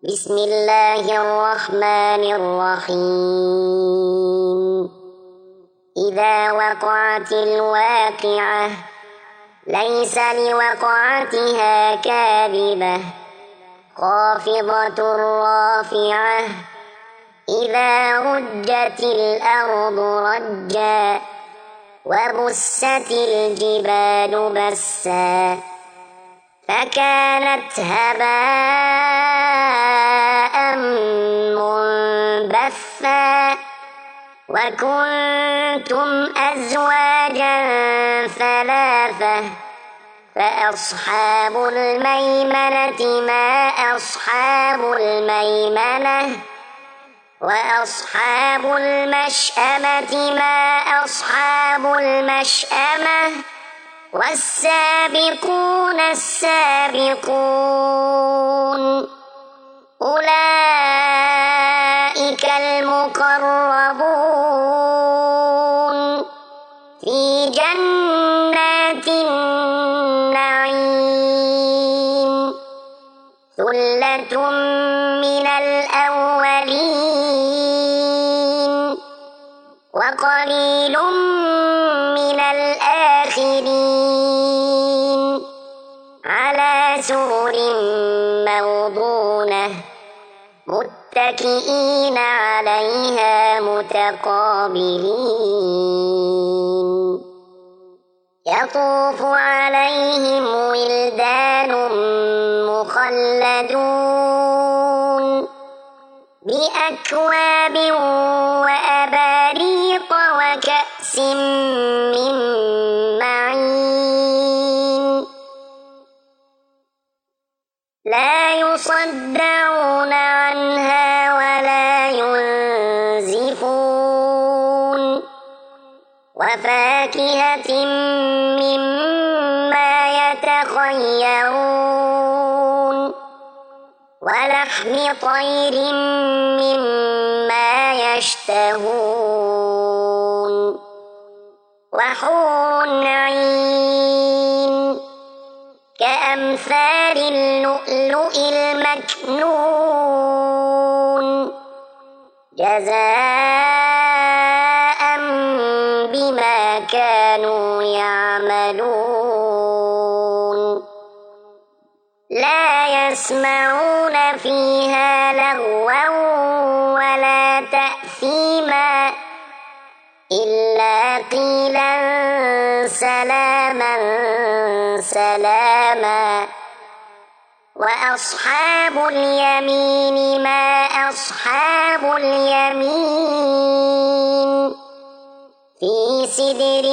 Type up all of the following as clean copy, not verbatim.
بسم الله الرحمن الرحيم إذا وقعت الواقعة ليس لوقعتها كاذبة خافضة رافعة إذا رجت الأرض رجا وبست الجبال بسا فكانت هباء منبثا وكنتم أزواجا ثلاثة فأصحاب الميمنة ما أصحاب الميمنة وأصحاب المشأمة ما أصحاب المشأمة والسابقون السابقون أولئك المقربون في جنات النعيم ثلة من الأولين وقليل من الآخرين على سرر موضونة متكئين عليها متقابلين يطوف عليهم ولدان مخلدون بأكواب وأباريق وكأس من معين لا يصدعون عنها ولا ينزفون وفاكهة مما يتخيرون ولحم طير مما يشتهون وحور عين كأمثال اللؤلؤ المكنون جزاء بما كانوا يعملون لا يسمعون فيها لغوا ولا تأثيما إلا قيلا سلاما سلاما وأصحاب اليمين ما أصحاب اليمين في سدر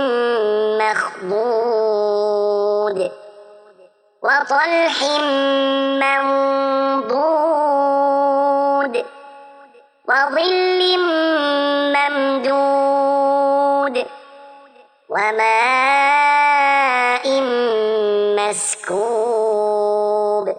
مخضود وطلح منضود وظل ممدود وماء مسكوب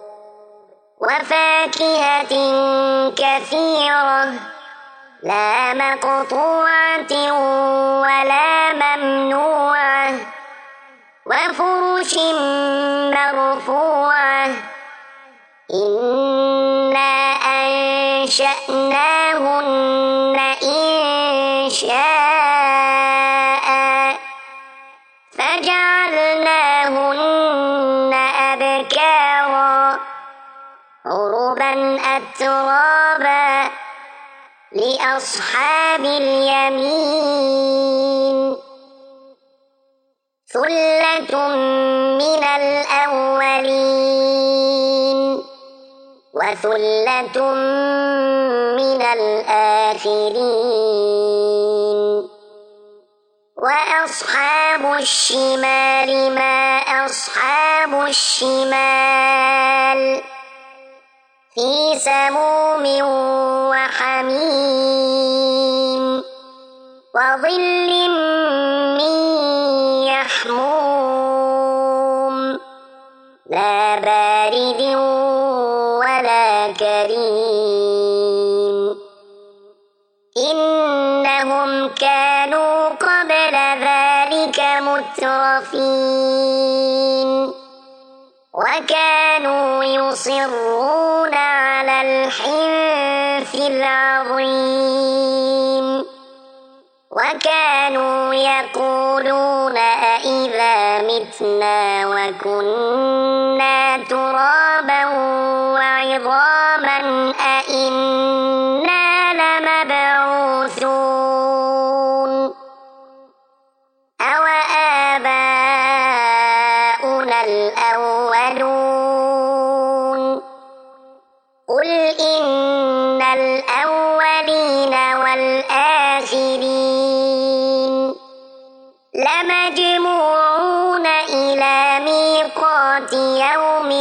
وفاكهة كثيرة لا مقطوعة ولا ممنوعة وفرش مرفوعة إنا أنشأناهن إنشاء فجعلناهن أبكارا عربا أترابا لأصحاب اليمين ثلة من الأولين وثلة من الآخرين وأصحاب الشمال ما أصحاب الشمال في سموم وحميم وظل من يحموم لا بارد ولا كريم إنهم كانوا قبل ذلك مترفين وكانوا يصرون على الحنث العظيم وكانوا يقولون أإذا متنا وكنا ترابا وعظاما أإنا لمبعوثون أوآباؤنا الأولون قل إن الأولين والآخرين لمجموعون إلى ميقات يوم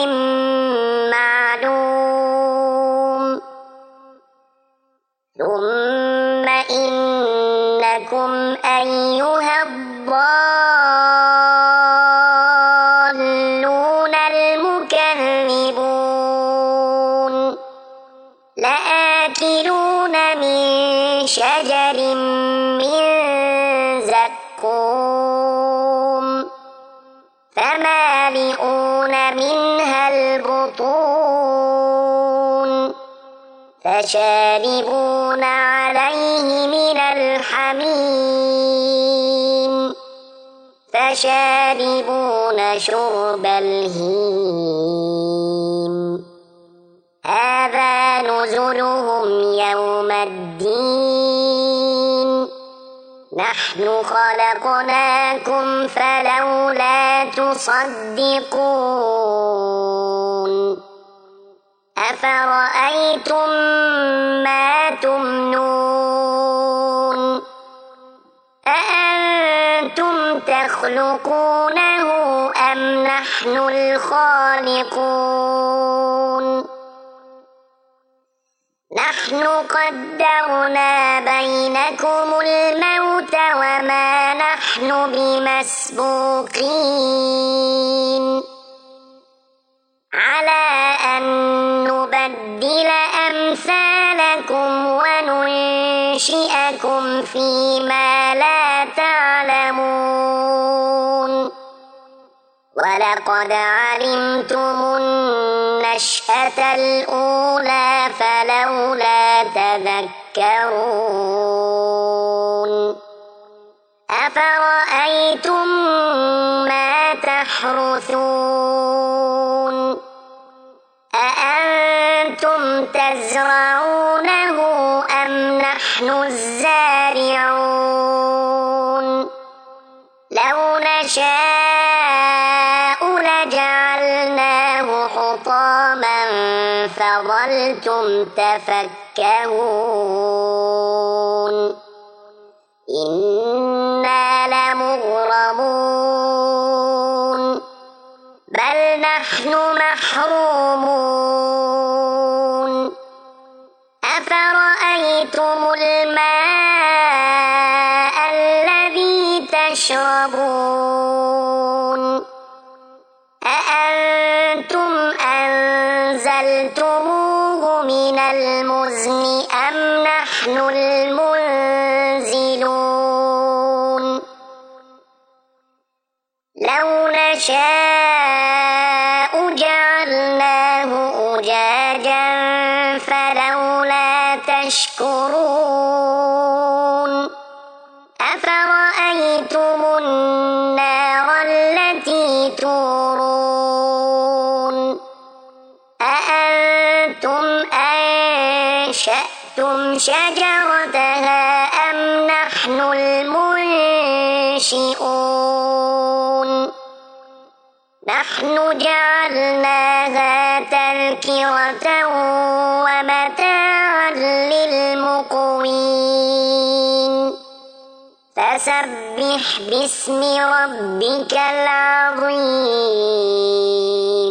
معلوم ثم إنكم أيها الضالون المكذبون لآكلون من شجر من زقوم فمالئون منها البطون فشاربون عليه من الحميم فشاربون شرب الهيم هذا نزلهم يوم الدين نحن خلقناكم فلولا تصدقون أفرأيتم ما تمنون أأنتم تخلقونه أم نحن الخالقون نحن قدرنا بينكم الموت وما نحن بمسبوقين على أن نبدل أمثالكم وننشئكم فيما لا تعلمون ولقد علمتم النشأة الأولى فلولا تذكرون أفرأيتم ما تحرثون أأنتم تزرعونه أم نحن الزارعون لو نشاء لجعلناه حطاما فظلتم تفكهون إنا لمغرمون بل نحن محرومون أفرأيتم الماء الذي تشربون أأنتم أنزلتموه من المزن أم نحن المنزلون لو نشاء جعلناه أجاجا فلولا تشكرون أفرأيتم النار التي تورون أأنتم أنشأتم شجرتها أم نحن المنشئون نحن جعلناها تذكرة ومتاعا للمقوين فسبح باسم ربك العظيم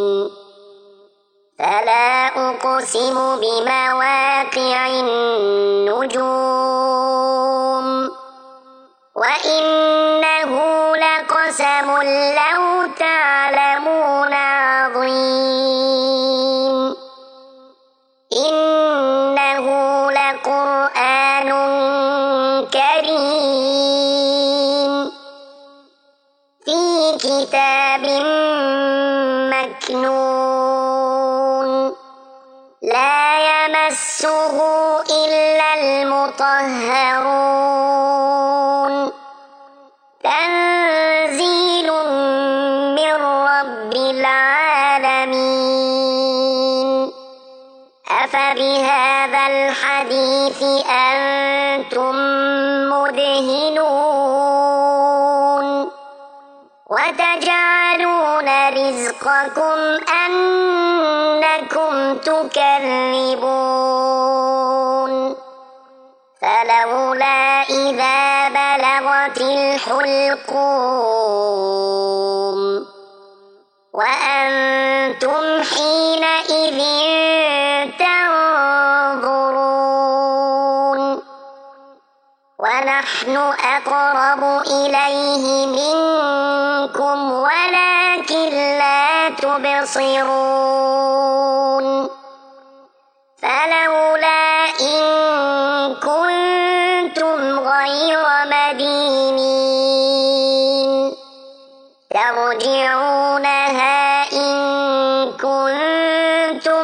فلا أقسم بمواقع النجوم وإنه لقسم لو تعلمون عظيم إنه لقرآن كريم في كتاب مكنون لا يمسه إلا المطهرون تنزيل من رب العالمين أفبهذا الحديث أنتم مدهنون وتجعلون رزقكم أنكم تكذبون فلولا إذا بلغت الحلقوم وأنتم حينئذ تنظرون ونحن أقرب إليه منكم ولكن لا تبصرون فلولا إن كنتم غير مدينين ترجعونها إن كنتم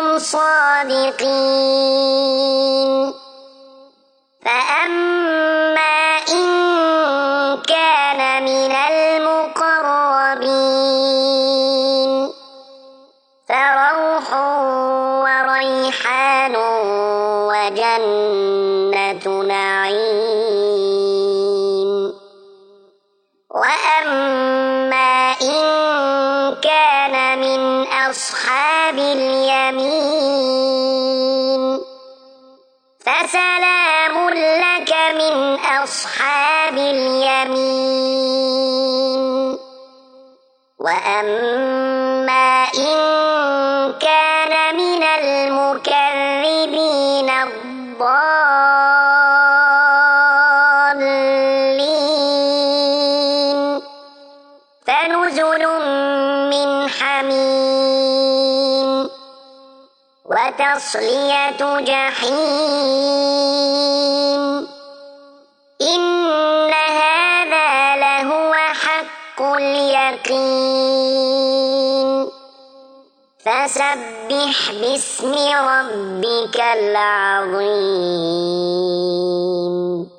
صادقين فأما إن كان من المقربين فروح وريحان وجنة نعيم وأما إن كان من أصحاب اليمين فسلام لك من أصحاب اليمين وأما إن كان من المكذبين الضالين فنزل من حميم وتصلية جحيم إن هذا لهو حق اليقين فسبح باسم ربك العظيم